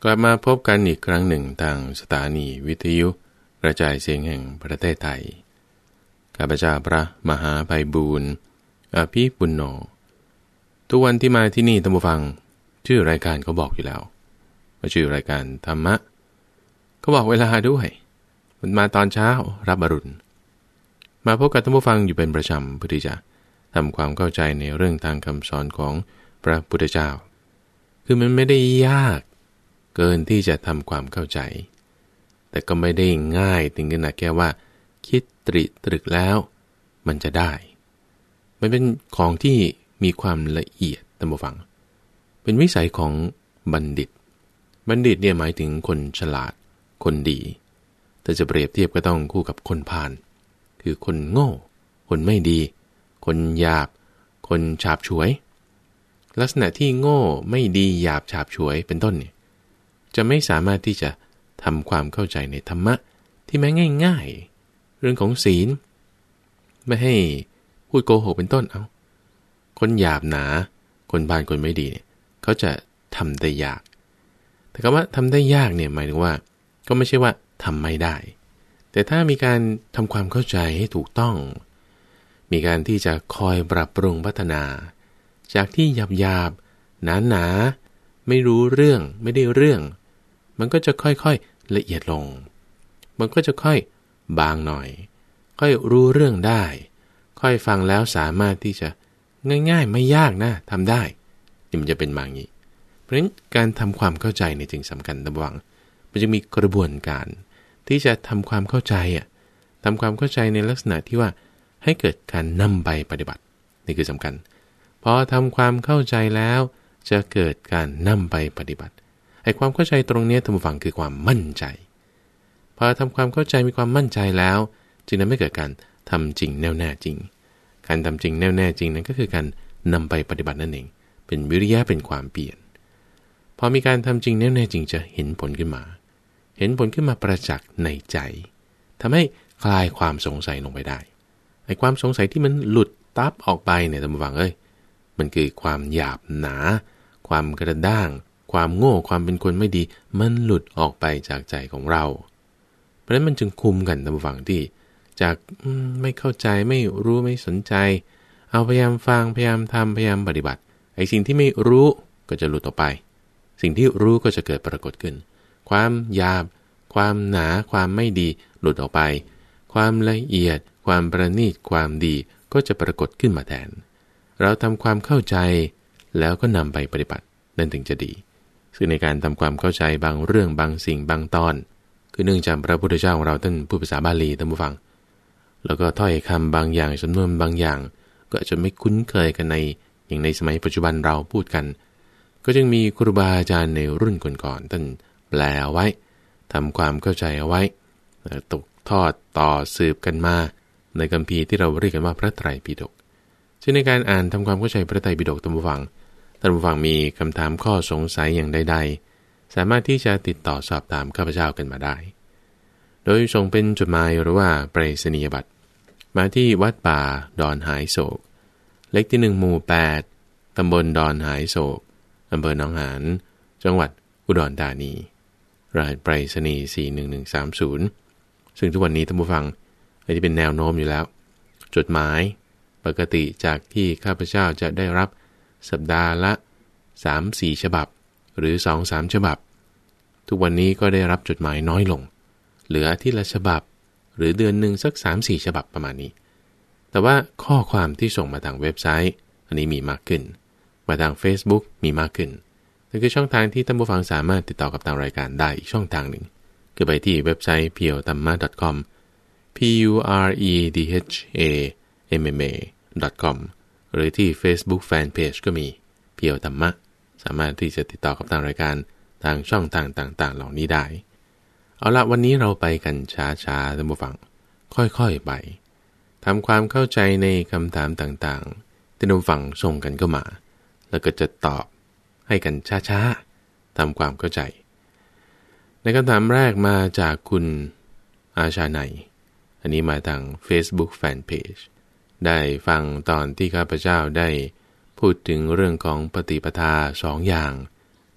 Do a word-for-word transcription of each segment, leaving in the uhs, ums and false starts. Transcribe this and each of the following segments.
กลับมาพบกันอีกครั้งหนึ่งทางสถานีวิทยุกระจายเสียงแห่งประเทศไทยข้าพเจ้าพระมหาไพบูลย์อภิปุณโญทุกวันที่มาที่นี่ท่านผู้ฟังชื่อรายการเขาบอกอยู่แล้วว่าชื่อรายการธรรมะเขาบอกเวลาด้วยมันมาตอนเช้ารับอรุณมาพบกับท่านผู้ฟังอยู่เป็นประจำเพื่อที่จะทำความเข้าใจในเรื่องทางคำสอนของพระพุทธเจ้าคือมันไม่ได้ยากเกินที่จะทำความเข้าใจแต่ก็ไม่ได้ง่ายถึงขนาดแค่ว่าคิดตริตรึกแล้วมันจะได้มันเป็นของที่มีความละเอียดท่านผู้ฟังเป็นวิสัยของบัณฑิตบัณฑิตเนี่ยหมายถึงคนฉลาดคนดีแต่จะเปรียบเทียบก็ต้องคู่กับคนพาลคือคนโง่คนไม่ดีคนหยาบคนฉาบฉวยลักษณะที่โง่ไม่ดีหยาบฉาบฉวยเป็นต้นเนี่ยจะไม่สามารถที่จะทำความเข้าใจในธรรมะที่แม้ง่ายๆเรื่องของศีลไม่ให้พูดโกหกเป็นต้นเอาคนหยาบหนาคนพาลคนไม่ดีเนี่ยเขาจะทำได้ยากแต่คำว่าทำได้ยากเนี่ยหมายถึงว่าก็ไม่ใช่ว่าทำไม่ได้แต่ถ้ามีการทำความเข้าใจให้ถูกต้องมีการที่จะคอยปรับปรุงพัฒนาจากที่หยาบหยาบหนาหนาไม่รู้เรื่องไม่ได้เรื่องมันก็จะค่อยๆละเอียดลงมันก็จะค่อยบางหน่อยค่อยรู้เรื่องได้ค่อยฟังแล้วสามารถที่จะง่ายๆไม่ยากนะทำได้นี่มันจะเป็นแบบนี้เพราะฉะนั้นการทำความเข้าใจในจึงสำคัญระวังมันจะมีกระบวนการที่จะทำความเข้าใจอ่ะทำความเข้าใจในลักษณะที่ว่าให้เกิดการนำไปปฏิบัตินี่คือสำคัญพอทำความเข้าใจแล้วจะเกิดการนำไปปฏิบัติไอ้ความเข้าใจตรงนี้ท่านผู้ฟังคือความมั่นใจพอทำความเข้าใจมีความมั่นใจแล้วจึงทำให้เกิดการทำจริงแน่วแน่จริงการทำจริงแน่วแน่จริงนั้นก็คือการนำไปปฏิบัตินั่นเองเป็นวิริยะเป็นความเปลี่ยนพอมีการทำจริงแน่วแน่จริงจะเห็นผลขึ้นมาเห็นผลขึ้นมาประจักษ์ในใจทำให้คลายความสงสัยลงไปได้ไอ้ความสงสัยที่มันหลุดตับออกไปเนี่ยท่านผู้ฟังเอ้ยมันคือความหยาบหนาความกระด้างความโง่ความเป็นคนไม่ดีมันหลุดออกไปจากใจของเราเพราะฉะนั้นมันจึงคุมกันท่านผู้ฟังที่จากไม่เข้าใจไม่รู้ไม่สนใจเอาพยายามฟังพยายามทำพยายามปฏิบัติไอ้สิ่งที่ไม่รู้ก็จะหลุดออกไปสิ่งที่รู้ก็จะเกิดปรากฏขึ้นความหยาบความหนาความไม่ดีหลุดออกไปความละเอียดความประณีตความดีก็จะปรากฏขึ้นมาแทนเราทำความเข้าใจแล้วก็นำไปปฏิบัตินั่นถึงจะดีซึ่งในการทำความเข้าใจบางเรื่องบางสิ่งบางตอนคือเนื่องจากพระพุทธเจ้าของเราท่านพูดภาษาบาลีท่านผู้ฟังแล้วก็ถ้อยคำบางอย่างสำนวนบางอย่างก็อาจจะไม่คุ้นเคยกันในอย่างในสมัยปัจจุบันเราพูดกันก็จึงมีครูบาอาจารย์ในรุ่นก่อนๆท่านแปลเอาไว้ทำความเข้าใจเอาไว้ตกทอดต่อสืบกันมาในคัมภีร์ที่เราเรียกกันว่าพระไตรปิฎกซึ่งในการอ่านทำความเข้าใจพระไตรปิฎกท่านผู้ฟังท่านผู้ฟังมีคำถามข้อสงสัยอย่างใดๆสามารถที่จะติดต่อสอบถามข้าพเจ้ากันมาได้โดยส่งเป็นจดหมายหรือว่าไปรษณียบัตรมาที่วัดป่าดอนหายโศกเลขที่หนึ่งหมู่แปดตำบลดอนหายโศกอำเภอหนองหานจังหวัดอุดรธานีรหัสไปรษณีย์สี่หนึ่งหนึ่งสามศูนย์ซึ่งทุกวันนี้ท่านผู้ฟังอาจจะเป็นแนวโน้มอยู่แล้วจดหมายปกติจากที่ข้าพเจ้าจะได้รับสัปดาห์ละ สามสี่ ฉบับหรือ สองสาม ฉบับทุกวันนี้ก็ได้รับจดหมายน้อยลงเหลืออาทิตย์ละฉบับหรือเดือนหนึ่งสัก สามสี่ ฉบับประมาณนี้แต่ว่าข้อความที่ส่งมาทางเว็บไซต์อันนี้มีมากขึ้นมาทาง Facebook มีมากขึ้นนั่นคือช่องทางที่ท่านผู้ฟังสามารถติดต่อกับทางรายการได้อีกช่องทางหนึ่งคือไปที่เว็บไซต์ เพียวธรรมะ ดอท คอม p u r e d h a m m a ดอท คอม หรือที่ Facebook Fanpage ก็มีเพียวธรรมะสามารถที่จะติดต่อกับทางรายการทางช่องทางต่างๆเหล่านี้ได้เอาละวันนี้เราไปกันช้าๆท่านผู้ฟังค่อยๆไปทำความเข้าใจในคำถามต่างๆที่ท่านผู้ฟังส่งกันเข้ามาแล้วก็จะตอบให้กันช้าๆทำความเข้าใจในคำถามแรกมาจากคุณอาชาไนอันนี้มาทาง Facebook Fanpage ได้ฟังตอนที่ข้าพเจ้าได้พูดถึงเรื่องของปฏิปทาสองอย่าง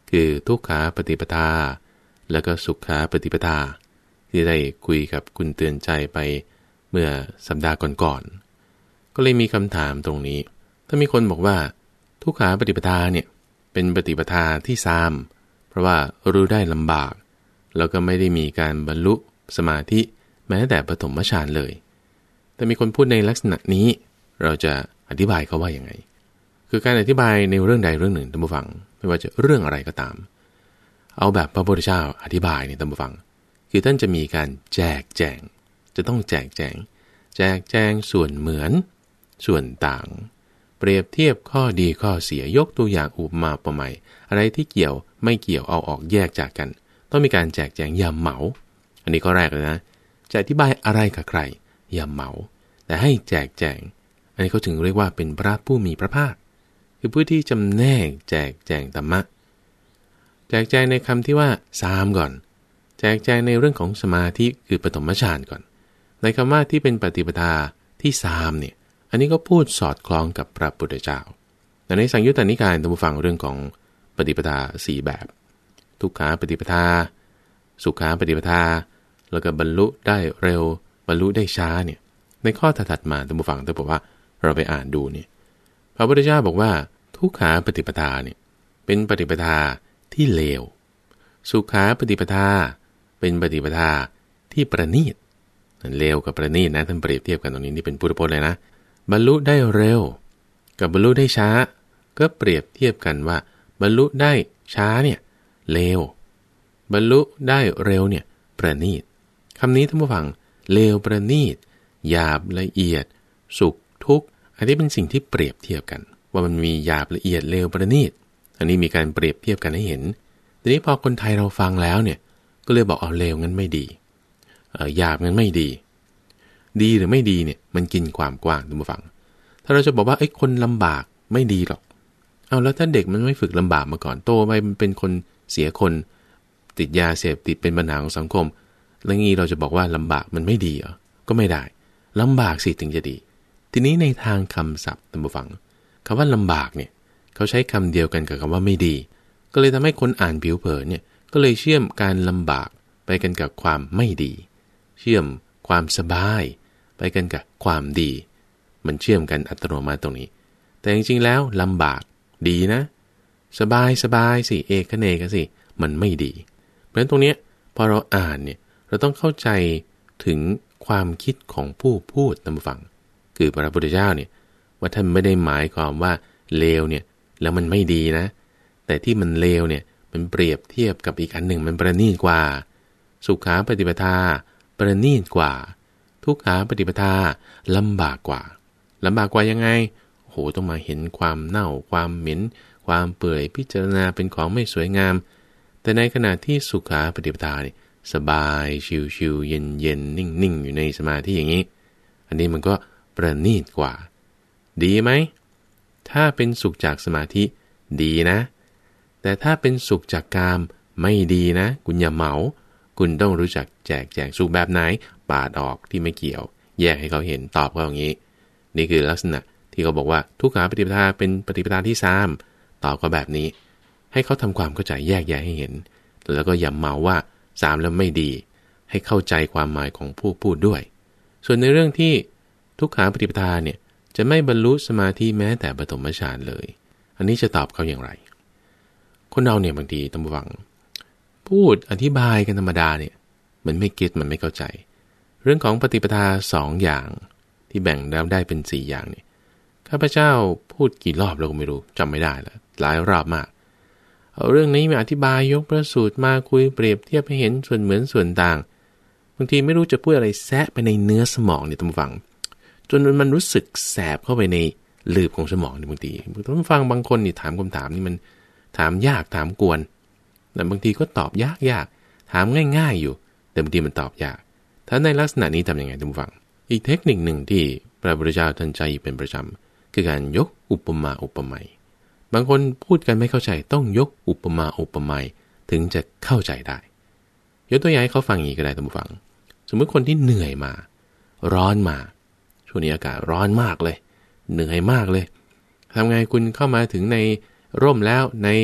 คือทุกขาปฏิปทาแล้วก็สุขาปฏิปทาที่ได้คุยกับคุณเตือนใจไปเมื่อสัปดาห์ก่อนๆก็เลยมีคำถามตรงนี้ถ้ามีคนบอกว่าทุกขาปฏิปทาเนี่ยเป็นปฏิปทาที่ซามเพราะว่ารู้ได้ลำบากแล้วก็ไม่ได้มีการบรรลุสมาธิแม้แต่ปฐมฌานเลยแต่มีคนพูดในลักษณะนี้เราจะอธิบายเขาว่าอย่างไงคือการอธิบายในเรื่องใดเรื่องหนึ่งท่านผู้ฟังไม่ว่าจะเรื่องอะไรก็ตามเอาแบบพระพุทธเจ้าอธิบายเนี่ยท่านผู้ฟังคือท่านจะมีการแจกแจงจะต้องแจกแจงแจกแจงส่วนเหมือนส่วนต่างเปรียบเทียบข้อดีข้อเสียยกตัวอย่างอุปมาอุปไมยอะไรที่เกี่ยวไม่เกี่ยวเอาออกแยกจากกันต้องมีการแจกแจงอย่าเหมาอันนี้ก็แรกเลยนะจะอธิบายอะไรกับใครอย่าเหมาแต่ให้แจกแจงอันนี้เขาถึงเรียกว่าเป็นพระผู้มีพระภาคคือผู้ที่จำแนกแจกแจงธรรมะแจกแจงในคำที่ว่าสามก่อนแจกแจงในเรื่องของสมาธิคือปฐมฌานก่อนในคำว่าที่เป็นปฏิปทาที่สามเนี่ยอันนี้ก็พูดสอดคล้องกับพระพุทธเจ้าแต่ในสังยุตตนิกายท่านผู้ฟังเรื่องของปฏิปทาสี่แบบทุกขาปฏิปทาสุขาปฏิปทาแล้วก็บรรลุได้เร็วบรรลุได้ช้าเนี่ยในข้อถัดมาท่านผู้ฟังถ้าบอกว่าเราไปอ่านดูเนี่ยพระพุทธเจ้าบอกว่าทุกขาปฏิปทาเนี่ยเป็นปฏิปทาที่เลวสุขาปฏิปทาเป็นปฏิปทาที่ประณีตเลวกับประณีตนะท่านเปรียบเทียบกันตรงนี้นี่เป็นพุทธพจน์เลยนะบรรลุได้เร็วกับบรรลุได้ช้าก็เปรียบเทียบกันว่าบรรลุได้ช้าเนี่ยเลวบรรลุได้เร็วเนี่ยประณีตคำนี้ท่านผู้ฟังเลวประณีตหยาบละเอียดสุขทุกข์อันนี้เป็นสิ่งที่เปรียบเทียบกันว่ามันมีหยาบละเอียดเลวประณีตอันนี้มีการเปรียบเทียบกันให้เห็นทีนี้พอคนไทยเราฟังแล้วเนี่ยก็เลยบอกเอาเลวงั้นไม่ดีเออหยาบงั้นไม่ดีดีหรือไม่ดีเนี่ยมันกินความกว้างท่านผู้ฟังถ้าเราจะบอกว่าไอ้คนลำบากไม่ดีหรอกเอาแล้วถ้าเด็กมันไม่ฝึกลำบากมาก่อนโตไปมันเป็นคนเสียคนติดยาเสพติดเป็นปัญหาของสังคมแล้วงี้เราจะบอกว่าลำบากมันไม่ดีเหรอก็ไม่ได้ลำบากสิถึงจะดีทีนี้ในทางคำศัพท์ท่านผู้ฟังคำว่าลำบากเนี่ยเขาใช้คำเดียวกันกับคำว่าไม่ดีก็เลยทำให้คนอ่านผิวเผินเนี่ยก็เลยเชื่อมการลำบากไปกันกับความไม่ดีเชื่อมความสบายไปกันกับความดีมันเชื่อมกันอัตโนมัติตรงนี้แต่จริงๆแล้วลำบากดีนะสบายสบายสิเอกเนกสิมันไม่ดีเพราะฉะนั้นตรงนี้พอเราอ่านเนี่ยเราต้องเข้าใจถึงความคิดของผู้พูดท่านผู้ฟังคือพระพุทธเจ้าเนี่ยว่าท่านไม่ได้หมายความว่าเลวเนี่ยแล้วมันไม่ดีนะแต่ที่มันเลวเนี่ยมันเปรียบเทียบกับอีกอันหนึ่งมันประณีตกว่าสุขาปฏิปทาประณีตกว่าทุกขาปฏิปทาลำบากกว่าลำบากกว่ายังไงโอ้โหต้องมาเห็นความเน่าความเหม็นความเปื่อยพิจารณาเป็นของไม่สวยงามแต่ในขณะที่สุขาปฏิปทาเนี่ยสบายชิวๆเย็นๆนิ่งๆอยู่ในสมาธิอย่างนี้อันนี้มันก็ประณีตกว่าดีไหมถ้าเป็นสุขจากสมาธิดีนะแต่ถ้าเป็นสุขจากกามไม่ดีนะคุณอย่าเหมาคุณต้องรู้จักแจกแจงสุขแบบไหนปาดออกที่ไม่เกี่ยวแยกให้เขาเห็นตอบเขาอย่างนี้นี่คือลักษณะที่เขาบอกว่าทุกขาปฏิปทาเป็นปฏิปทาที่สามตอบเขาแบบนี้ให้เขาทำความเข้าใจแยกแยะให้เห็นแล้วก็อย่าเหมาว่าสามแล้วไม่ดีให้เข้าใจความหมายของผู้พูดด้วยส่วนในเรื่องที่ทุกขาปฏิปทาเนี่ยจะไม่บรรลุสมาธิแม้แต่ปฐมฌานเลยอันนี้จะตอบเขาอย่างไรคนเราเนี่ยบางทีต้องฟังพูดอธิบายกันธรรมดาเนี่ยมันไม่เก็ตมันไม่เข้าใจเรื่องของปฏิปทาสองอย่างที่แบ่งแล้วได้เป็นสี่อย่างเนี่ยข้าพเจ้าพูดกี่รอบเราก็ไม่รู้จำไม่ได้แล้วหลายรอบมากเอาเรื่องนี้มาอธิบายยกพระสูตรมาคุยเปรียบเทียบให้เห็นส่วนเหมือนส่วนต่างบางทีไม่รู้จะพูดอะไรแซะไปในเนื้อสมองเนี่ยต้องฟังจนมันรู้สึกแสบเข้าไปในหลืบของสมองเนี่ยบางทีต้องฟังบางคนนี่ถามคำถามนี่มันถามยากถามกวนแต่บางทีก็ตอบยากยากถามง่ายๆอยู่แต่บางทีมันตอบยากถ้าในลักษณะนี้ทำยังไงท่านผู้ฟังอีกเทคนิคหนึ่งที่พระพุทธเจ้าท่านใช้เป็นประจำคือการยกอุปมาอุปไมยบางคนพูดกันไม่เข้าใจต้องยกอุปมาอุปไมยถึงจะเข้าใจได้ยกตัวอย่างให้เขาฟังอย่างนี้ก็ได้ท่านผู้ฟังสมมติคนที่เหนื่อยมาร้อนมาช่วงนี้อากาศร้อนมากเลยเหนื่อยมากเลยทำไงคุณเข้ามาถึงในร่มแล้วใน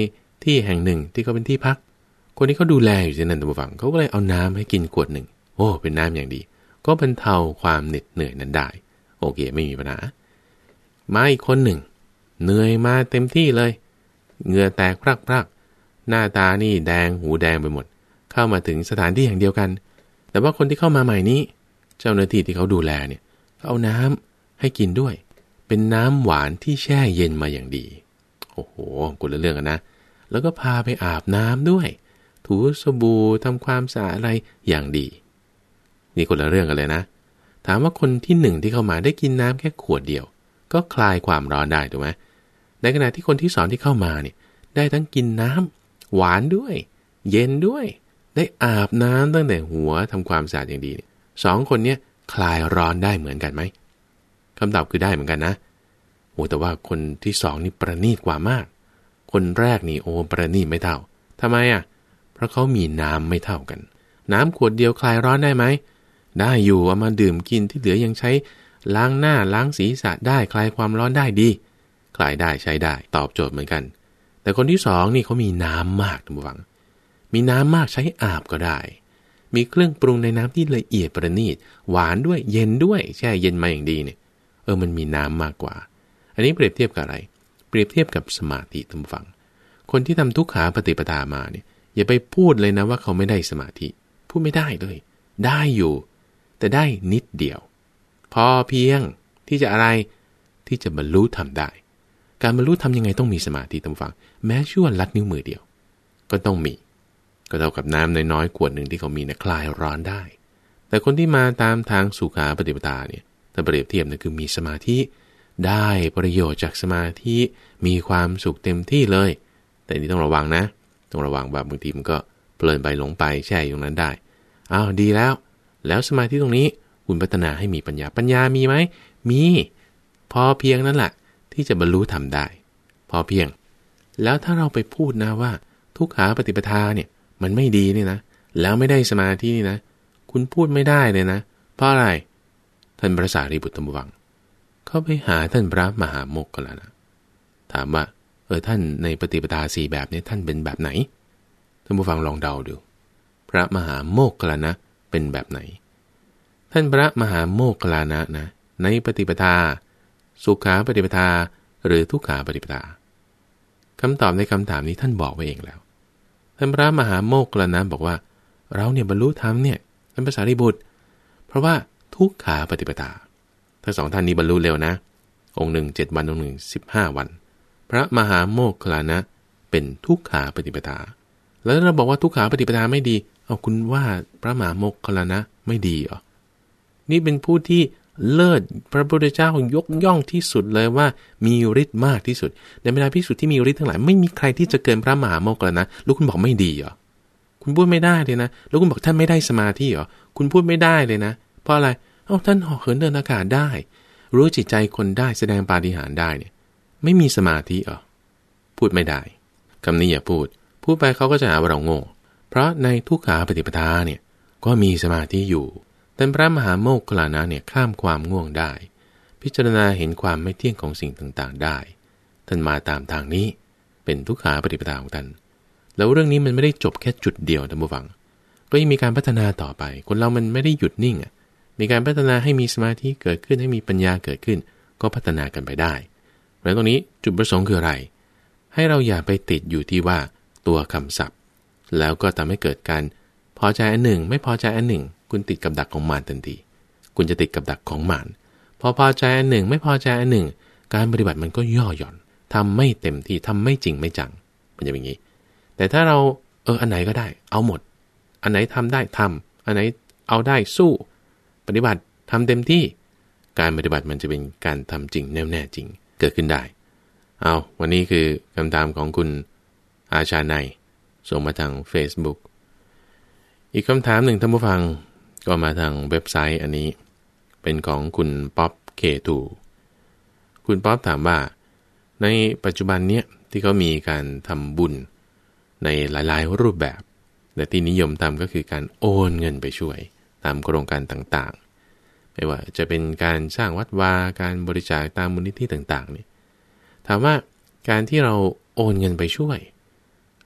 ที่แห่งหนึ่งที่เขาเป็นที่พักคนที่เขาดูแลอยู่ที่นั่นท่านผู้ฟังเขาก็เลยเอาน้ำให้กินขวดหนึ่งโอ้เป็นน้ำอย่างดีก็บรรเทาความเหน็ดเหนื่อยนั้นได้โอเคไม่มีปัญหามาอีกคนหนึ่งเหนื่อยมาเต็มที่เลยเหงื่อแตกพรักๆหน้าตานี่แดงหูแดงไปหมดเข้ามาถึงสถานที่แห่งเดียวกันแต่ว่าคนที่เข้ามาใหม่นี้เจ้าหน้าที่ที่เขาดูแลเนี่ยเขาเอาน้ำให้กินด้วยเป็นน้ำหวานที่แช่เย็นมาอย่างดีโอ้โหคนละเรื่องกันนะแล้วก็พาไปอาบน้ำด้วยถูสบู่ทำความสะอาดอะไรอย่างดีนี่คนละเรื่องกันเลยนะถามว่าคนที่หนึ่งที่เข้ามาได้กินน้ำแค่ขวดเดียวก็คลายความร้อนได้ถูกไหมในขณะที่คนที่สองที่เข้ามาเนี่ยได้ทั้งกินน้ำหวานด้วยเย็นด้วยได้อาบน้ำตั้งแต่หัวทำความสะอาดอย่างดีเนี่ยสองคนเนี้ยคลายร้อนได้เหมือนกันไหมคำตอบคือได้เหมือนกันนะโอ้แต่ว่าคนที่สองนี่ประณีตกว่ามากคนแรกนี่โอ้ประณีตไม่เท่าทำไมอ่ะเพราะเขามีน้ำไม่เท่ากันน้ำขวดเดียวคลายร้อนได้ไหมได้อยู่เอามาดื่มกินที่เหลือยังใช้ล้างหน้าล้างศีรษะได้คลายความร้อนได้ดีคลายได้ใช้ได้ตอบโจทย์เหมือนกันแต่คนที่สองนี่เขามีน้ำมากท่านผู้ฟังมีน้ำมากใช้อาบก็ได้มีเครื่องปรุงในน้ำที่ละเอียดประณีตหวานด้วยเย็นด้วยแช่เย็นมาอย่างดีเนี่ยเออมันมีน้ำมากกว่าอันนี้เปรียบเทียบกับอะไรเปรียบเทียบกับสมาธิท่านผู้ฟังคนที่ทำทุกขาปฏิปทามาเนี่ยอย่าไปพูดเลยนะว่าเขาไม่ได้สมาธิพูดไม่ได้เลยได้อยู่แต่ได้นิดเดียวพอเพียงที่จะอะไรที่จะบรรลุธรรมได้การบรรลุธรรมยังไงต้องมีสมาธิท่านผู้ฟังแม้ชั่วลัดนิ้วมือเดียวก็ต้องมีก็เท่ากับน้ำน้อยๆขวดหนึ่งที่เขามีนะคลายร้อนได้แต่คนที่มาตามทางสุขาปฏิปทาเนี่ยถ้าเปรียบเทียบนะคือมีสมาธิได้ประโยชน์จากสมาธิมีความสุขเต็มที่เลยแต่นี่ต้องระวังนะต้องระวังแบบบางทีมันก็เพลินไปหลงไปแช่อยู่ตรงนั้นได้อ้าวดีแล้วแล้วสมาธิตรงนี้คุณพัฒนาให้มีปัญญาปัญญามีไหมมีพอเพียงนั่นแหละที่จะบรรลุธรรมได้พอเพียงแล้วถ้าเราไปพูดนะว่าทุกขาปฏิปทาเนี่ยมันไม่ดีนี่นะแล้วไม่ได้สมาธินี่นะคุณพูดไม่ได้เลยนะเพราะอะไรท่านพระสารีบุตรธรรมวังเขาไปหาท่านพระมหาโมคคัลลานะถามว่าเออท่านในปฏิปทาสี่แบบนี้ท่านเป็นแบบไหนท่านผู้ฟังลองเดาดูพระมหาโมคคัลลานะเป็นแบบไหนท่านพระมหาโมคคัลลานะนะในปฏิปทาสุขาปฏิปทาหรือทุกขาปฏิปทาคำตอบในคำถามนี้ท่านบอกไว้เองแล้วท่านพระมหาโมคคัลลานะบอกว่าเราเนี่ยบรรลุธรรมเนี่ยท่านพระสารีบุตรเพราะว่าทุกขาปฏิปทาทั้งสองท่านนี้บรรลุเร็วนะองค์หนึ่งเจ็ดวันองค์หนึ่งสิบห้าวันพระมหาโมคคัลลานะเป็นทุกขาปฏิปทาแล้วเราบอกว่าทุกขาปฏิปทาไม่ดีเอาคุณว่าพระมหาโมคคัลลานะไม่ดีเหรอนี่เป็นผู้ที่เลิศพระพุทธเจ้ายกย่องที่สุดเลยว่ามีฤทธิ์มากที่สุดในบรรดาภิกษุที่มีฤทธิ์ทั้งหลายไม่มีใครที่จะเกินพระมหาโมคคัลลานะแล้วคุณบอกไม่ดีเหรอคุณพูดไม่ได้เลยนะแล้วคุณบอกท่านไม่ได้สมาธิเหรอคุณพูดไม่ได้เลยนะเพราะอะไรเอ้าท่านเหาะเหินเดินอากาศได้รู้จิตใจคนได้แสดงปาฏิหาริย์ได้เนี่ยไม่มีสมาธิเหรอพูดไม่ได้คำนี้อย่าพูดพูดไปเขาก็จะหาว่าเราโง่เพราะในทุกขาปฏิปทาเนี่ยก็มีสมาธิอยู่แต่พระมหาโมคคัลลานะเนี่ยข้ามความง่วงได้พิจารณาเห็นความไม่เที่ยงของสิ่งต่างๆได้ท่านมาตามทางนี้เป็นทุกขาปฏิปทาของท่านแล้วเรื่องนี้มันไม่ได้จบแค่จุดเดียวท่านผู้ฟังก็ยังมีการพัฒนาต่อไปคนเรามันไม่ได้หยุดนิ่งอ่ะมีการพัฒนาให้มีสมาธิเกิดขึ้นให้มีปัญญาเกิดขึ้นก็พัฒนากันไปได้แล้วตรงนี้จุดประสงค์คืออะไรให้เราอย่าไปติดอยู่ที่ว่าตัวคำศัพท์แล้วก็ทำให้เกิดการพอใจอันหนึ่งไม่พอใจอันหนึ่งคุณติดกับดักของมารทันทีคุณจะติดกับดักของมารพอพอใจอันหนึ่งไม่พอใจอันหนึ่งการปฏิบัติมันก็ย่อหย่อนทำไม่เต็มที่ทำไม่จริงไม่จังมันจะเป็นอย่างนี้แต่ถ้าเราเอออันไหนก็ได้เอาหมดอันไหนทำได้ทำอันไหนเอาได้สู้ปฏิบัติทำเต็มที่การปฏิบัติมันจะเป็นการทำจริงแน่แน่จริงเกิดขึ้นได้เอาวันนี้คือคำถามของคุณอาชาไนส่งมาทาง Facebook อีกคำถามหนึ่งท่านผู้ฟังก็มาทางเว็บไซต์อันนี้เป็นของคุณป๊อปเคทูคุณป๊อปถามว่าในปัจจุบันเนี้ยที่เขามีการทำบุญในหลายๆรูปแบบแต่ที่นิยมทำก็คือการโอนเงินไปช่วยตามโครงการต่างๆไม่ว่าจะเป็นการสร้างวัดวาการบริจาคตามมูลนิธิต่างๆเนี่ยถามว่าการที่เราโอนเงินไปช่วย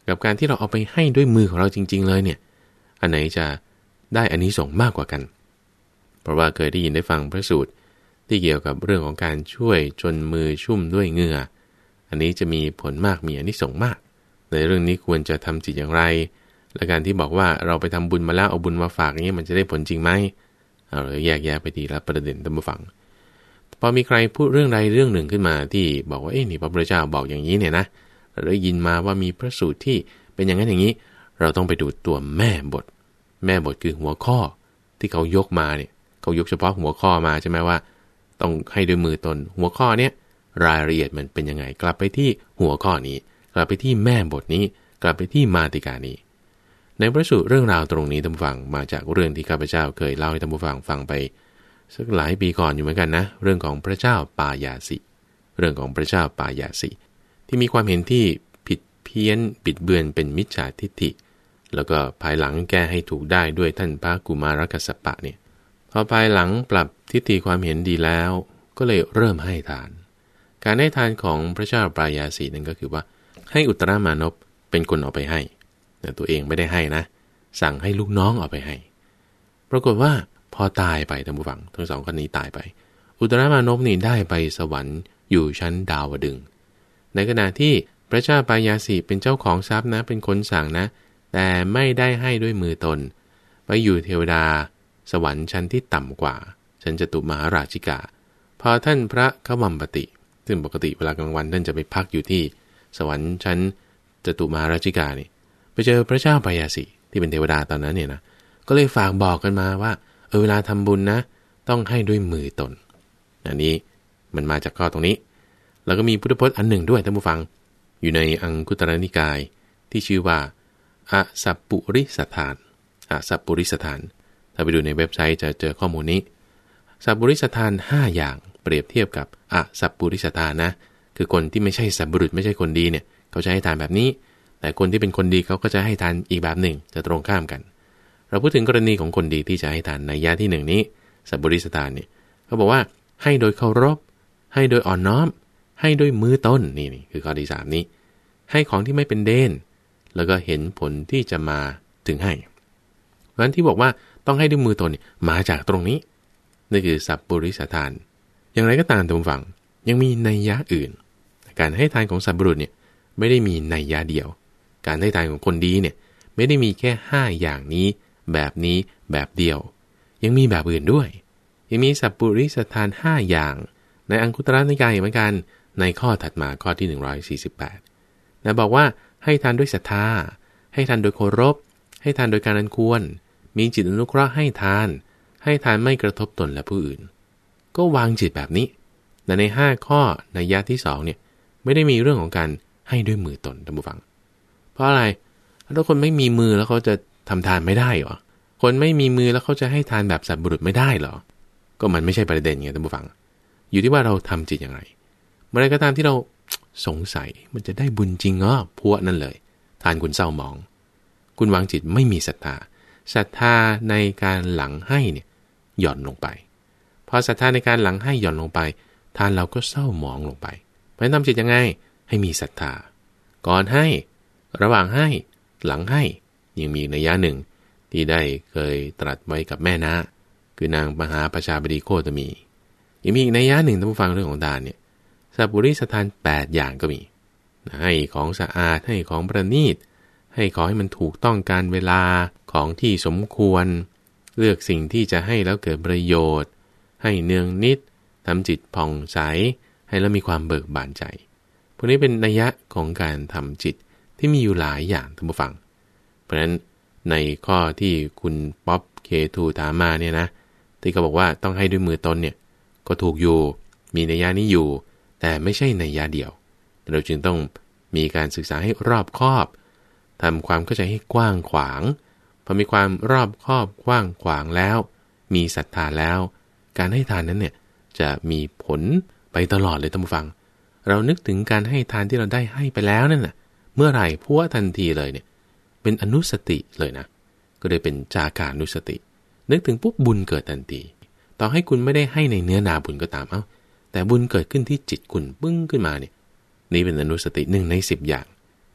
กับการที่เราเอาไปให้ด้วยมือของเราจริงๆเลยเนี่ยอันไหนจะได้อานิสงส์มากกว่ากันเพราะว่าเคยได้ยินได้ฟังพระสูตรที่เกี่ยวกับเรื่องของการช่วยจนมือชุ่มด้วยเหงื่ออันนี้จะมีผลมากมีอานิสงส์มากในเรื่องนี้ควรจะทำจิตอย่างไรและการที่บอกว่าเราไปทำบุญมาแล้วเอาบุญมาฝากอย่างนี้มันจะได้ผลจริงไหมเอาเลยแยกแยะไปทีละประเด็นท่านผู้ฟังพอมีใครพูดเรื่องใดเรื่องหนึ่งขึ้นมาที่บอกว่าเอ๊ะนี่พระพุทธเจ้าบอกอย่างนี้เนี่ยนะเราได้ยินมาว่ามีพระสูตรที่เป็นอย่างนั้นอย่างนี้เราต้องไปดูตัวแม่บทแม่บทคือหัวข้อที่เขายกมาเนี่ยเขายกเฉพาะหัวข้อมาใช่ไหมว่าต้องให้ด้วยมือตนหัวข้อเนี้ยรายละเอียดมันเป็นยังไงกลับไปที่หัวข้อนี้กลับไปที่แม่บทนี้กลับไปที่มาติกานี้ในพระสูตรเรื่องราวตรงนี้ท่านผู้ฟังมาจากเรื่องที่ข้าพเจ้าเคยเล่าให้ท่านผู้ฟังฟังไปสักหลายปีก่อนอยู่เหมือนกันนะเรื่องของพระเจ้าปายาสิเรื่องของพระเจ้าปายาสิที่มีความเห็นที่ผิดเพี้ยนบิดเบือนเป็นมิจฉาทิฏฐิแล้วก็ภายหลังแก้ให้ถูกได้ด้วยท่านพระกุมารกัสสปะเนี่ยพอภายหลังปรับทิฏฐิความเห็นดีแล้วก็เลยเริ่มให้ทานการให้ทานของพระเจ้าปายาสินั่นก็คือว่าให้อุตรามานพเป็นคนเอาไปให้แต่ตัวเองไม่ได้ให้นะสั่งให้ลูกน้องเอาไปให้ปรากฏว่าพอตายไปท่านผู้ฟังทั้งสองคนนี้ตายไปอุตรามานพนี่ได้ไปสวรรค์อยู่ชั้นดาวดึงส์ในขณะที่พระเจ้าปายาสิเป็นเจ้าของทรัพย์นะเป็นคนสั่งนะแต่ไม่ได้ให้ด้วยมือตนไปอยู่เทวดาสวรรค์ชั้นที่ต่ำกว่าชั้นจตุมหาราชิกาพอท่านพระขวัมปติซึ่งปกติเวลากลางวันท่านจะไปพักอยู่ที่สวรรค์ชั้นจตุมหาราชิกานี่ไปเจอพระเจ้าปายาสิที่เป็นเทวดาตอนนั้นเนี่ยนะก็เลยฝากบอกกันมาว่าเออเวลาทำบุญนะต้องให้ด้วยมือตนอันนี้มันมาจากข้อตรงนี้แล้วก็มีพุทธพจน์อันหนึ่งด้วยท่านผู้ฟังอยู่ในอังคุตรนิกายที่ชื่อว่าอสัพปุริสถานอสัพปุริสถานถ้าไปดูในเว็บไซต์จะเจอข้อมูลนี้สัพปุริสถานห้าอย่างเปรียบเทียบกับอสัพปุริสถานนะคือคนที่ไม่ใช่สัพบุรุษไม่ใช่คนดีเนี่ยเขาจะให้ทานแบบนี้แต่คนที่เป็นคนดีเขาก็จะให้ทานอีกแบบหนึ่งจะตรงข้ามกันเราพูดถึงกรณีของคนดีที่จะให้ทานในยะที่หนึ่งนี้สัพปุริสถานเนี่ยเขาบอกว่าให้โดยเคารพให้โดยอ่อนน้อมให้ด้วยมือต้นนี่นี่คือข้อที่สามนี้ให้ของที่ไม่เป็นเด่นแล้วก็เห็นผลที่จะมาถึงให้เพราะฉะนั้นที่บอกว่าต้องให้ด้วยมือตนเนี่ยมาจากตรงนี้นี่คือสัพปุริสถานอย่างไรก็ตามท่านผู้ฟังยังมีนัยยะอื่นการให้ทานของสัพบุรุษเนี่ยไม่ได้มีนัยยะเดียวการให้ทานของคนดีเนี่ยไม่ได้มีแค่ห้าอย่างนี้แบบนี้แบบเดียวยังมีแบบอื่นด้วยยังมีสัพปุริสถานห้าอย่างในอังคุตรนิกายเหมือนกันในข้อถัดมาข้อที่หนึ่งร้อยสี่สิบแปดนะบอกว่าให้ทานด้วยศรัทธาให้ทานโดยเคารพให้ทานโดยการอันควรมีจิตอนุเคราะห์ให้ทานให้ทานไม่กระทบตนและผู้อื่นก็วางจิตแบบนี้แต่ในห้าข้อนัยยะที่สองเนี่ยไม่ได้มีเรื่องของการให้ด้วยมือตนท่านผู้ฟังเพราะอะไรถ้าคนไม่มีมือแล้วเขาจะทำทานไม่ได้หรอคนไม่มีมือแล้วเขาจะให้ทานแบบสัตว์บุรุษไม่ได้หรอก็มันไม่ใช่ประเด็นไงท่านผู้ฟังอยู่ที่ว่าเราทำจิตอย่างไรเมื่อไรก็ตามที่เราสงสัยมันจะได้บุญจริงอ๋อพวกนั่นเลยทานคุณเศร้ามองคุณวางจิตไม่มีศรัทธาศรัทธาในการหลังให้เนี่ยหย่อนลงไปพอศรัทธาในการหลังให้หย่อนลงไปทานเราก็เศร้าหมองลงไปเพราะฉะนั้นทำจิตยังไงให้มีศรัทธาก่อนให้ระหว่างให้หลังให้ยังมีนัยยะหนึ่งที่ได้เคยตรัสไว้กับแม่นะคือนางมหาประชาบดีโคตมียังมีอีกนัยยะหนึ่งท่านผู้ฟังเรื่องของทานเนี่ยสัพปุริสถานแปดอย่างก็มีให้ของสะอาดให้ของประณีตให้ของให้มันถูกต้องการเวลาของที่สมควรเลือกสิ่งที่จะให้แล้วเกิดประโยชน์ให้เนืองนิดทำจิตผ่องใสให้แล้วมีความเบิกบานใจพวกนี้เป็นนัยยะของการทำจิตที่มีอยู่หลายอย่างท่านผู้ฟังเพราะฉะนั้นในข้อที่คุณป๊อปเคทูถามมาเนี่ยนะที่เขาบอกว่าต้องให้ด้วยมือตนเนี่ยก็ถูกอยู่มีนัยยะนี้อยู่แต่ไม่ใช่นัยยะเดียวเราจึงต้องมีการศึกษาให้รอบคอบทำความเข้าใจให้กว้างขวางพอมีความรอบคอบกว้างขวางแล้วมีศรัทธาแล้วการให้ทานนั้นเนี่ยจะมีผลไปตลอดเลยท่านผู้ฟังเรานึกถึงการให้ทานที่เราได้ให้ไปแล้วนั่นน่ะเมื่อไหร่พัวทันทีเลยเนี่ยเป็นอนุสติเลยนะก็เลยเป็นจากานุสตินึกถึงปุ๊บบุญเกิดทันทีต่อให้คุณไม่ได้ให้ในเนื้อนาบุญก็ตามเอ้าแต่บุญเกิดขึ้นที่จิตคุณปึ้งขึ้นมาเนี่ยนี่เป็นอนุสติหนึ่งในสิบอย่างที่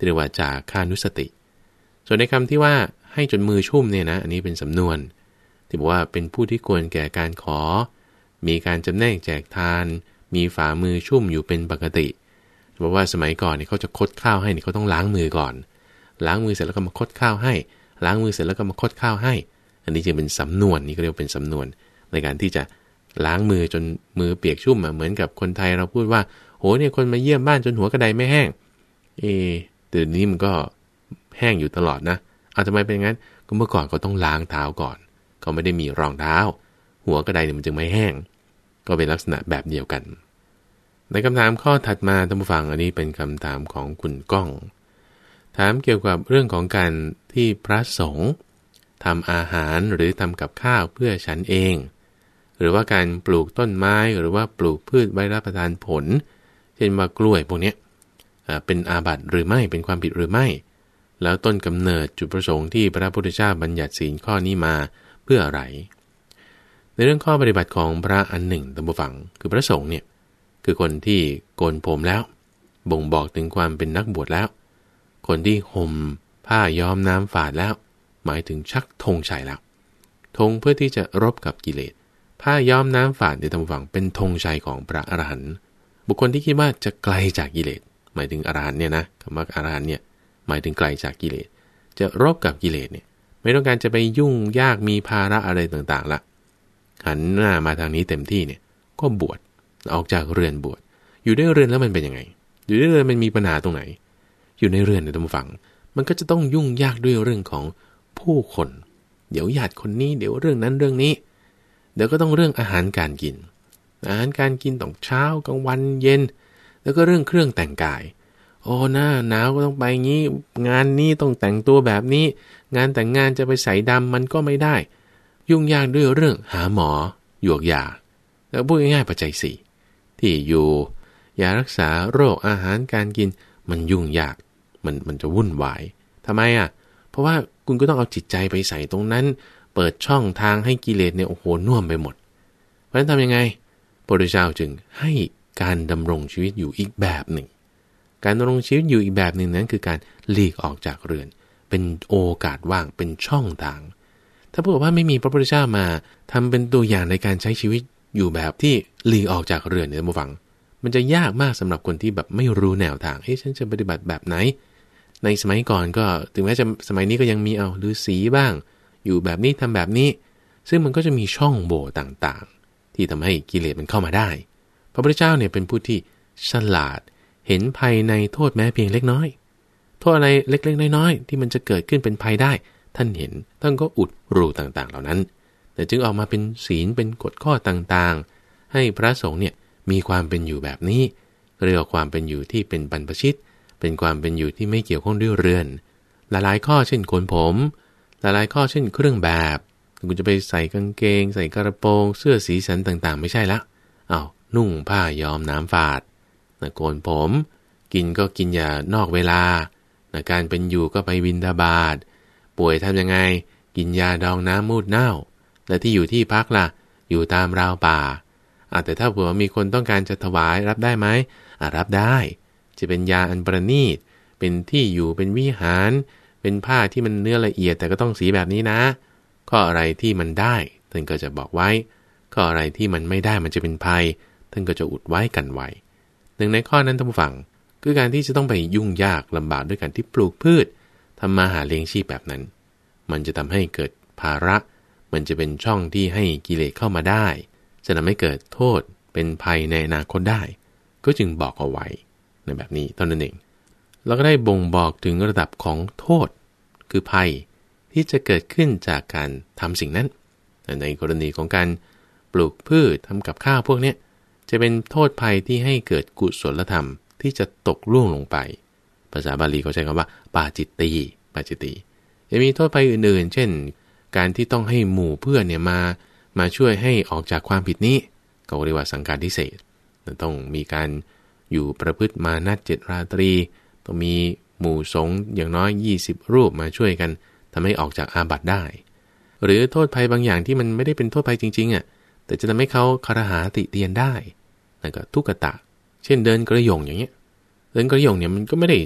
เรียกว่าจาคานุสติส่วนในคำที่ว่าให้จนมือชุ่มเนี่ยนะอันนี้เป็นสำนวนที่บอกว่าเป็นผู้ที่ควรแก่การขอมีการจำแนกแจกทานมีฝ่ามือชุ่มอยู่เป็นปกติเพราะว่าสมัยก่อนเนี่ยเขาจะคดข้าวให้เนี่ยเขาต้องล้างมือก่อนล้างมือเสร็จแล้วก็มาคดข้าวให้ล้างมือเสร็จแล้วก็มาคดข้าวให้อันนี้จึงเป็นสำนวนนี่ก็เรียกเป็นสำนวนในการที่จะล้างมือจนมือเปียกชุ่มเหมือนกับคนไทยเราพูดว่าโหเนี่ยคนมาเยี่ยมบ้านจนหัวกระไดไม่แห้งเอแต่นี้มันก็แห้งอยู่ตลอดนะเอาทำไมเป็นงั้นก็เมื่อก่อนเขาต้องล้างเท้าก่อนเขาไม่ได้มีรองเท้าหัวกระไดเนี่ยมันจึงไม่แห้งก็เป็นลักษณะแบบเดียวกันในคำถามข้อถัดมาท่านผู้ฟังอันนี้เป็นคำถามของคุณก้องถามเกี่ยวกับเรื่องของการที่พระสงฆ์ทำอาหารหรือทำกับข้าวเพื่อฉันเองหรือว่าการปลูกต้นไม้หรือว่าปลูกพืชไว้รับประทานผลเช่นว่ากล้วยพวกนี้เป็นอาบัติหรือไม่เป็นความผิดหรือไม่แล้วต้นกำเนิดจุดประสงค์ที่พระพุทธเจ้าบัญญัติศีลข้อนี้มาเพื่ออะไรในเรื่องข้อปฏิบัติของพระอันหนึ่งท่านผู้ฟังคือพระสงฆ์เนี่ยคือคนที่โกนผมแล้วบ่งบอกถึงความเป็นนักบวชแล้วคนที่ห่มผ้าย้อมน้ำฝาดแล้วหมายถึงชักธงชัยแล้วธงเพื่อที่จะรบกับกิเลสผ้าย้อมน้ำฝาดในท่านผู้ฟังเป็นธงชัยของพระอรหันต์บุคคลที่คิดว่าจะไกลจากกิเลสหมายถึงอรหันต์เนี่ยนะคำว่าอรหันต์เนี่ยหมายถึงไกลจากกิเลสจะรบกับกิเลสเนี่ยไม่ต้องการจะไปยุ่งยากมีภาระอะไรต่างๆละหันหน้ามาทางนี้เต็มที่เนี่ยก็บวชออกจากเรือนบวชอยู่ได้เรือนแล้วมันเป็นยังไงอยู่ได้เรือนมันมีปัญหาตรงไหนอยู่ในเรือนในท่านผู้ฟังมันก็จะต้องยุ่งยากด้วยเรื่องของผู้คนเดี๋ยวญาติคนนี้เดี๋ยวเรื่องนั้นเรื่องนี้เดี๋ยวก็ต้องเรื่องอาหารการกินอาหารการกินต้องเช้ากลางวันเย็นแล้วก็เรื่องเครื่องแต่งกายโอ้หน้าหนาวก็ต้องไปงี้งานนี้ต้องแต่งตัวแบบนี้งานแต่งงานจะไปใส่ดำมันก็ไม่ได้ยุ่งยากด้วยเรื่องหาหมอหยวกยาแล้วพูดง่ายๆปัจจัยสี่ที่อยู่ยารักษาโรคอาหารการกินมันยุ่งยากมันมันจะวุ่นวายทำไมอ่ะเพราะว่าคุณก็ต้องเอาจิตใจไปใส่ตรงนั้นเปิดช่องทางให้กิเลสเนี่ยโอ้โหน่วมไปหมดเพราะฉะนั้นทำยังไงพระพุทธเจ้าจึงให้การดำรงชีวิตอยู่อีกแบบหนึ่งการดำรงชีวิตอยู่อีกแบบหนึ่งนั้นคือการหลีกออกจากเรือนเป็นโอกาสว่างเป็นช่องทางถ้าพูดว่าไม่มีพระพุทธเจ้ามาทำเป็นตัวอย่างในการใช้ชีวิตอยู่แบบที่หลีกออกจากเรือนเนี่ยท่านผู้ฟังมันจะยากมากสำหรับคนที่แบบไม่รู้แนวทางเฮ้ยฉันจะปฏิบัติแบบไหนในสมัยก่อนก็ถึงแม้จะสมัยนี้ก็ยังมีเอาฤาษีบ้างอยู่แบบนี้ทำแบบนี้ซึ่งมันก็จะมีช่องโหว่ต่างๆที่ทำให้กิเลสมันเข้ามาได้พระพุทธเจ้าเนี่ยเป็นผู้ที่ฉลาดเห็นภัยในโทษแม้เพียงเล็กน้อยโทษอะไรเล็กๆน้อยๆที่มันจะเกิดขึ้นเป็นภัยได้ท่านเห็นท่านก็อุดรูต่างๆเหล่านั้นแต่จึงออกมาเป็นศีลเป็นกฎข้อต่างๆให้พระสงฆ์เนี่ยมีความเป็นอยู่แบบนี้เรียกว่าความเป็นอยู่ที่เป็นบรรพชิตเป็นความเป็นอยู่ที่ไม่เกี่ยวข้องด้วยเรือนหลายๆข้อเช่นโกนผมหลายๆข้อเช่นเครื่องแบบคุณจะไปใส่กางเกงใส่กระโปรงเสื้อสีสันต่างๆไม่ใช่ละอ้าวนุ่งผ้าย้อมน้ำฝาดโกนผมกินก็กินอย่านอกเวลาการเป็นอยู่ก็ไปบิณฑบาตป่วยทำยังไงกินยาดองน้ำมูดเน่าและที่อยู่ที่พักล่ะอยู่ตามราวป่าแต่ถ้าเผื่อมีคนต้องการจะถวายรับได้ไหมรับได้จะเป็นยาอันประณีตเป็นที่อยู่เป็นวิหารเป็นผ้าที่มันเนื้อละเอียดแต่ก็ต้องสีแบบนี้นะข้ออะไรที่มันได้ท่านก็จะบอกไว้ข้ออะไรที่มันไม่ได้มันจะเป็นภัยท่านก็จะอุดไว้กันไว้หนึ่งในข้อนั้นท่านผู้ฟังคือการที่จะต้องไปยุ่งยากลำบากด้วยการที่ปลูกพืชทำมาหาเลี้ยงชีพแบบนั้นมันจะทำให้เกิดภาระมันจะเป็นช่องที่ให้กิเลสเข้ามาได้จะทำให้เกิดโทษเป็นภัยในอนาคตได้ก็จึงบอกเอาไว้ในแบบนี้เท่านั้นเองแล้วก็ได้บ่งบอกถึงระดับของโทษคือภัยที่จะเกิดขึ้นจากการทำสิ่งนั้นในกรณีของการปลูกพืชทำกับข้าวพวกนี้จะเป็นโทษภัยที่ให้เกิดกุศลธรรมที่จะตกล่วงลงไปภาษาบาลีเขาใช้คำว่าปาจิตติปาจิตติจะมีโทษภัยอื่นๆเช่นการที่ต้องให้หมู่เพื่อนเนี่ยมามาช่วยให้ออกจากความผิดนี้เขาเรียกว่าสังฆาทิเศษต้องมีการอยู่ประพฤติมานัดเจ็ดราตรีต้องมีหมู่สงฆ์อย่างน้อยยี่สิบรูปมาช่วยกันทำให้ออกจากอาบัติได้หรือโทษภัยบางอย่างที่มันไม่ได้เป็นโทษภัยจริงๆอ่ะแต่จะทำให้เขาคารหาติเตียนได้นั่นก็ทุกขตะเช่นเดินกระยงอย่างเงี้ยเดินกระยงเนี่ยมันก็ไม่ได้จะไป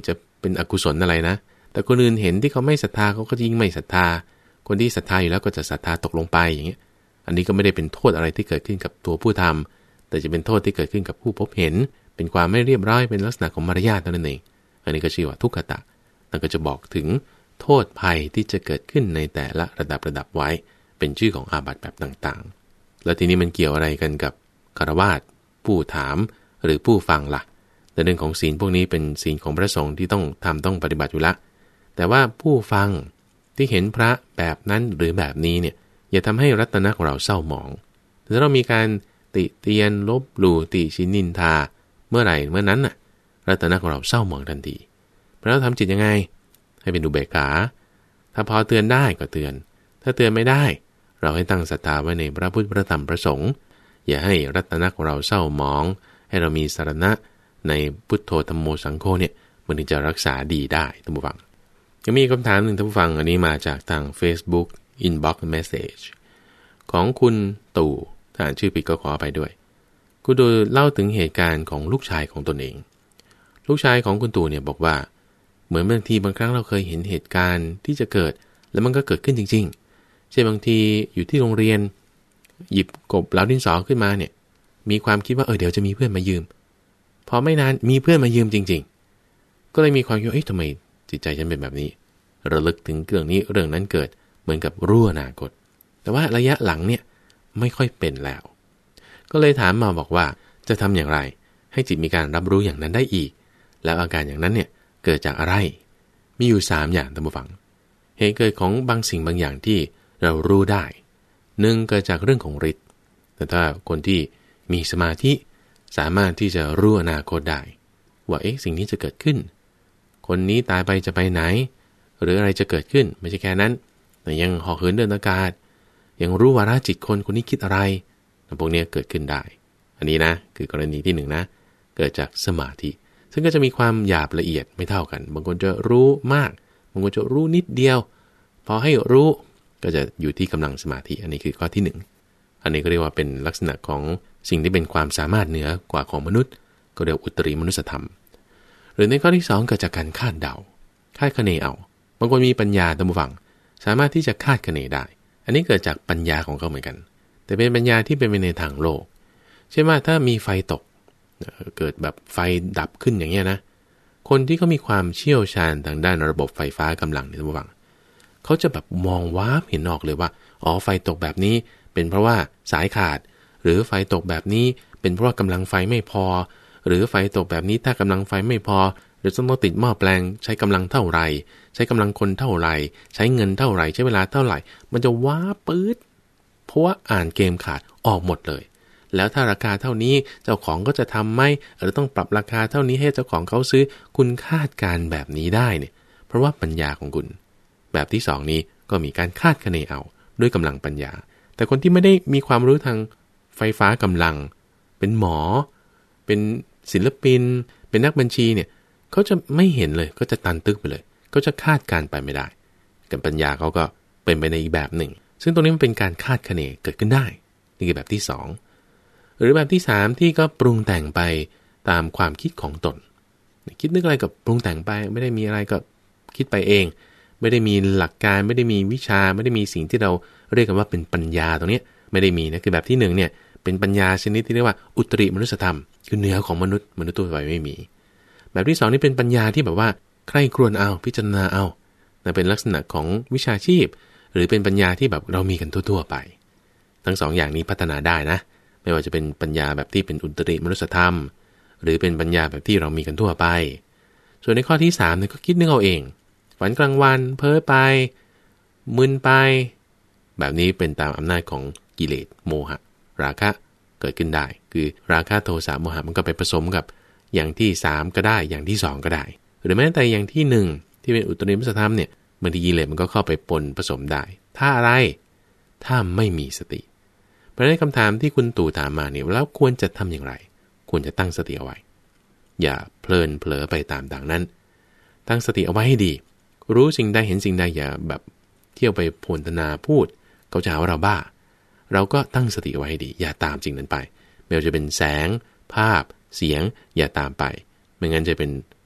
เป็นอกุศลอะไรนะแต่คนอื่นเห็นที่เขาไม่ศรัทธาเขาก็ยิ่งไม่ศรัทธาคนที่ศรัทธาอยู่แล้วก็จะศรัทธาตกลงไปอย่างเงี้ยอันนี้ก็ไม่ได้เป็นโทษอะไรที่เกิดขึ้นกับตัวผู้ทำแต่จะเป็นโทษที่เกิดขึ้นกับผู้พบเห็นเป็นความไม่เรียบร้อยเป็นลักษณะของมารยาทนั่นเองอันนี้ก็ชื่อว่าทุกขตะนั่นก็จะบอกถึงโทษภัยที่จะเกิดขึ้นในแต่ละระดับระดับไว้เป็นชื่อของอาบัติแบบต่างๆแล้วทีนี้มันเกี่ยวอะไรกันกับฆราวาสผู้ถามหรือผู้ฟังล่ะแต่เรื่องของศีลพวกนี้เป็นศีลของพระสงฆ์ที่ต้องทำต้องปฏิบัติอยู่ละแต่ว่าผู้ฟังที่เห็นพระแบบนั้นหรือแบบนี้เนี่ยอย่าทำให้รัตนะของเราเศร้าหมองถ้าเรามีการติเตียนลบหลู่ติชินนินทาเมื่อไหร่เมื่อนั้นน่ะรัตนะของเราเศร้าหมองทันทีเพราะเราทำจิตยังไงให้เป็นอุเบกขาถ้าพอเตือนได้ก็เตือนถ้าเตือนไม่ได้เราให้ตั้งศรัทธาไว้ในพระพุทธพระธรรมพระสงฆ์อย่าให้รัตนะของเราเศร้าหมองให้เรามีสรณะในพุทโธธัมโมสังโฆเนี่ยมันถึงจะรักษาดีได้ท่านผู้ฟังยังมีคำถามหนึ่งท่านผู้ฟังอันนี้มาจากทาง Facebook Inbox Message ของคุณตู่ถ้าอ่านชื่อผิดก็ขออภัยด้วยคุณตู่เล่าถึงเหตุการณ์ของลูกชายของตนเองลูกชายของคุณตู่เนี่ยบอกว่าเหมือนบางทีบางครั้งเราเคยเห็นเหตุการณ์ที่จะเกิดแล้วมันก็เกิดขึ้นจริงๆเช่นบางทีอยู่ที่โรงเรียนหยิบกบเหลาดินสอขึ้นมาเนี่ยมีความคิดว่าเออเดี๋ยวจะมีเพื่อนมายืมพอไม่นานมีเพื่อนมายืมจริงๆก็เลยมีความคิดว่าเอ๊ะทำไมจิตใจฉันเป็นแบบนี้ระลึกถึงเรื่องนี้เรื่องนั้นเกิดเหมือนกับรู้อนาคตแต่ว่าระยะหลังเนี่ยไม่ค่อยเป็นแล้วก็เลยถามมาบอกว่าจะทำอย่างไรให้จิตมีการรับรู้อย่างนั้นได้อีกแล้วอาการอย่างนั้นเนี่ยเกิดจากอะไรมีอยู่สามอย่างท่านผู้ฟังเหตุเกิดของบางสิ่งบางอย่างที่เรารู้ได้หนึ่งเกิดจากเรื่องของฤทธิ์แต่ถ้าคนที่มีสมาธิสามารถที่จะรู้อนาคตได้ว่าเอ๊ะสิ่งนี้จะเกิดขึ้นคนนี้ตายไปจะไปไหนหรืออะไรจะเกิดขึ้นไม่ใช่แค่นั้นแต่ยังห่อเหินเดินอากาศยังรู้วาระจิตคนคนนี้คิดอะไรพวกนี้เกิดขึ้นได้อันนี้นะคือกรณีที่หนึ่งนะเกิดจากสมาธิซึ่งก็จะมีความหยาบละเอียดไม่เท่ากันบางคนจะรู้มากบางคนจะรู้นิดเดียวพอให้รู้ก็จะอยู่ที่กำลังสมาธิอันนี้คือข้อที่หนึ่งอันนี้ก็เรียกว่าเป็นลักษณะของสิ่งที่เป็นความสามารถเหนือกว่าของมนุษย์ก็เรียกอุตริมนุสธรรมหรือในข้อที่สองเกิดจากการคาดเดาคาดคะเนเอาบางคนมีปัญญาตามฝั่งสามารถที่จะคาดคะเนได้อันนี้เกิดจากปัญญาของเขาเหมือนกันแต่เป็นปัญญาที่เป็นไปในทางโลกเช่นว่าถ้ามีไฟตกเกิดแบบไฟดับขึ้นอย่างเงี้ยนะคนที่เขามีความเชี่ยวชาญทางด้านระบบไฟฟ้ากำลังในตามฝั่งเขาจะแบบมองวาบเห็นออกเลยว่าอ๋อไฟตกแบบนี้เป็นเพราะว่าสายขาดหรือไฟตกแบบนี้เป็นเพราะว่ากำลังไฟไม่พอหรือไฟตกแบบนี้ถ้ากำลังไฟไม่พอหรือต้องติดหม้อแปลงใช้กำลังเท่าไหร่ใช้กำลังคนเท่าไหร่ใช้เงินเท่าไหร่ใช้เวลาเท่าไหร่มันจะว้าปื๊ดเพราะว่าอ่านเกมขาดออกหมดเลยแล้วถ้าราคาเท่านี้เจ้าของก็จะทำไหมหรือต้องปรับราคาเท่านี้ให้เจ้าของเขาซื้อคุณคาดการแบบนี้ได้เนี่ยเพราะว่าปัญญาของคุณแบบที่สองนี้ก็มีการคาดคะเนเอาด้วยกำลังปัญญาแต่คนที่ไม่ได้มีความรู้ทางไฟฟ้ากำลังเป็นหมอเป็นศิลปินเป็นนักบัญชีเนี่ยเขาจะไม่เห็นเลยก็จะตันตึกไปเลยก็จะคาดการไปไม่ได้กับปัญญาเขาก็เป็นไปในอีกแบบหนึ่งซึ่งตรงนี้มันเป็นการคาดคะเนเกิดขึ้นได้นี่คือแบบที่สองหรือแบบที่สามที่ก็ปรุงแต่งไปตามความคิดของตนคิดนึกอะไรกับปรุงแต่งไปไม่ได้มีอะไรก็คิดไปเองไม่ได้มีหลักการไม่ได้มีวิชาไม่ได้มีสิ่งที่เราเรียกกันว่าเป็นปัญญาตรงนี้ไม่ได้มีนะคือแบบที่หนึ่งเนี่ยเป็นปัญญาชนิดที่เรียกว่าอุตริมนุสธรรมคือเหนือของมนุษย์มนุษย์ทั่วไปไม่มีแบบที่สองนี่เป็นปัญญาที่แบบว่าใคร่ครวญเอาพิจารณาเอาแต่เป็นลักษณะของวิชาชีพหรือเป็นปัญญาที่แบบเรามีกันทั่วๆไปทั้งสองอย่างนี้พัฒนาได้นะไม่ว่าจะเป็นปัญญาแบบที่เป็นอุตริมนุสธรรมหรือเป็นปัญญาแบบที่เรามีกันทั่วไปส่วนในข้อที่สามเนี่ยก็คิดนึกเอาเองฝันกลางวันเพ้อไปมึนไปแบบนี้เป็นตามอำนาจของกิเลสโมหะราคะเกิดขึ้นได้คือราคะโทสะโมหะมันก็ไปผสมกับอย่างที่สามก็ได้อย่างที่สองก็ได้หรือแม้แต่อย่างที่หนึ่งที่เป็นอุตริมนุสธรรมเนี่ยบางทีกิเลสมันก็เข้าไปปนผสมได้ถ้าอะไรถ้าไม่มีสติเพราะฉะนั้นคำถามที่คุณตู่ถามมาเนี่ยแล้วควรจะทำอย่างไรควรจะตั้งสติเอาไว้อย่าเพลินเผลอไปตามดังนั้นตั้งสติเอาไว้ให้ดีรู้สิ่งใดเห็นสิ่งใดอย่าแบบเที่ยวไปโพลธนาพูดเขาจะหาว่าเราบ้าเราก็ตั้งสติเอาไว้ให้ดีอย่าตามสิ่งนั้นไปไม่ว่าจะเป็นแสงภาพเสียงอย่าตามไปไม่งั้นจะเป็น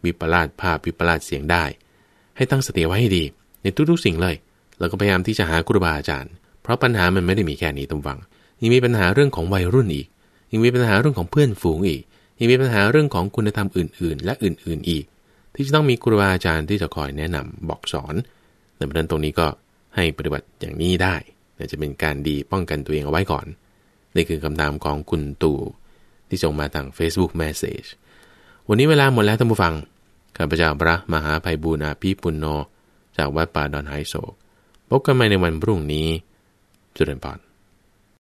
วิปลาสภาพวิปลาสเสียงได้ให้ตั้งสติไว้ให้ดีในทุกๆสิ่งเลยแล้วก็พยายามที่จะหาครูบาอาจารย์เพราะปัญหามันไม่ได้มีแค่นี้ตรงฟังยังมีปัญหาเรื่องของวัยรุ่นอีกยังมีปัญหาเรื่องของเพื่อนฝูงอีกยังมีปัญหาเรื่องของคุณธรรมอื่นๆและอื่นๆอีกที่จะต้องมีครูบาอาจารย์ที่จะคอยแนะนำบอกสอนในประเด็นตรงนี้ก็ให้ปฏิบัติอย่างนี้ได้จะเป็นการดีป้องกันตัวเองเอาไว้ก่อนนี่คือคำถามของคุณตู่ที่ส่งมาทาง Facebook Message วันนี้เวลาหมดแล้วท่านผู้ฟังข้าพเจ้าพระมหาไพบูลย์อาภีปุณโญจากวัดป่าดอนไฮโศกพบกันใหม่ในวันพรุ่งนี้เจริญพร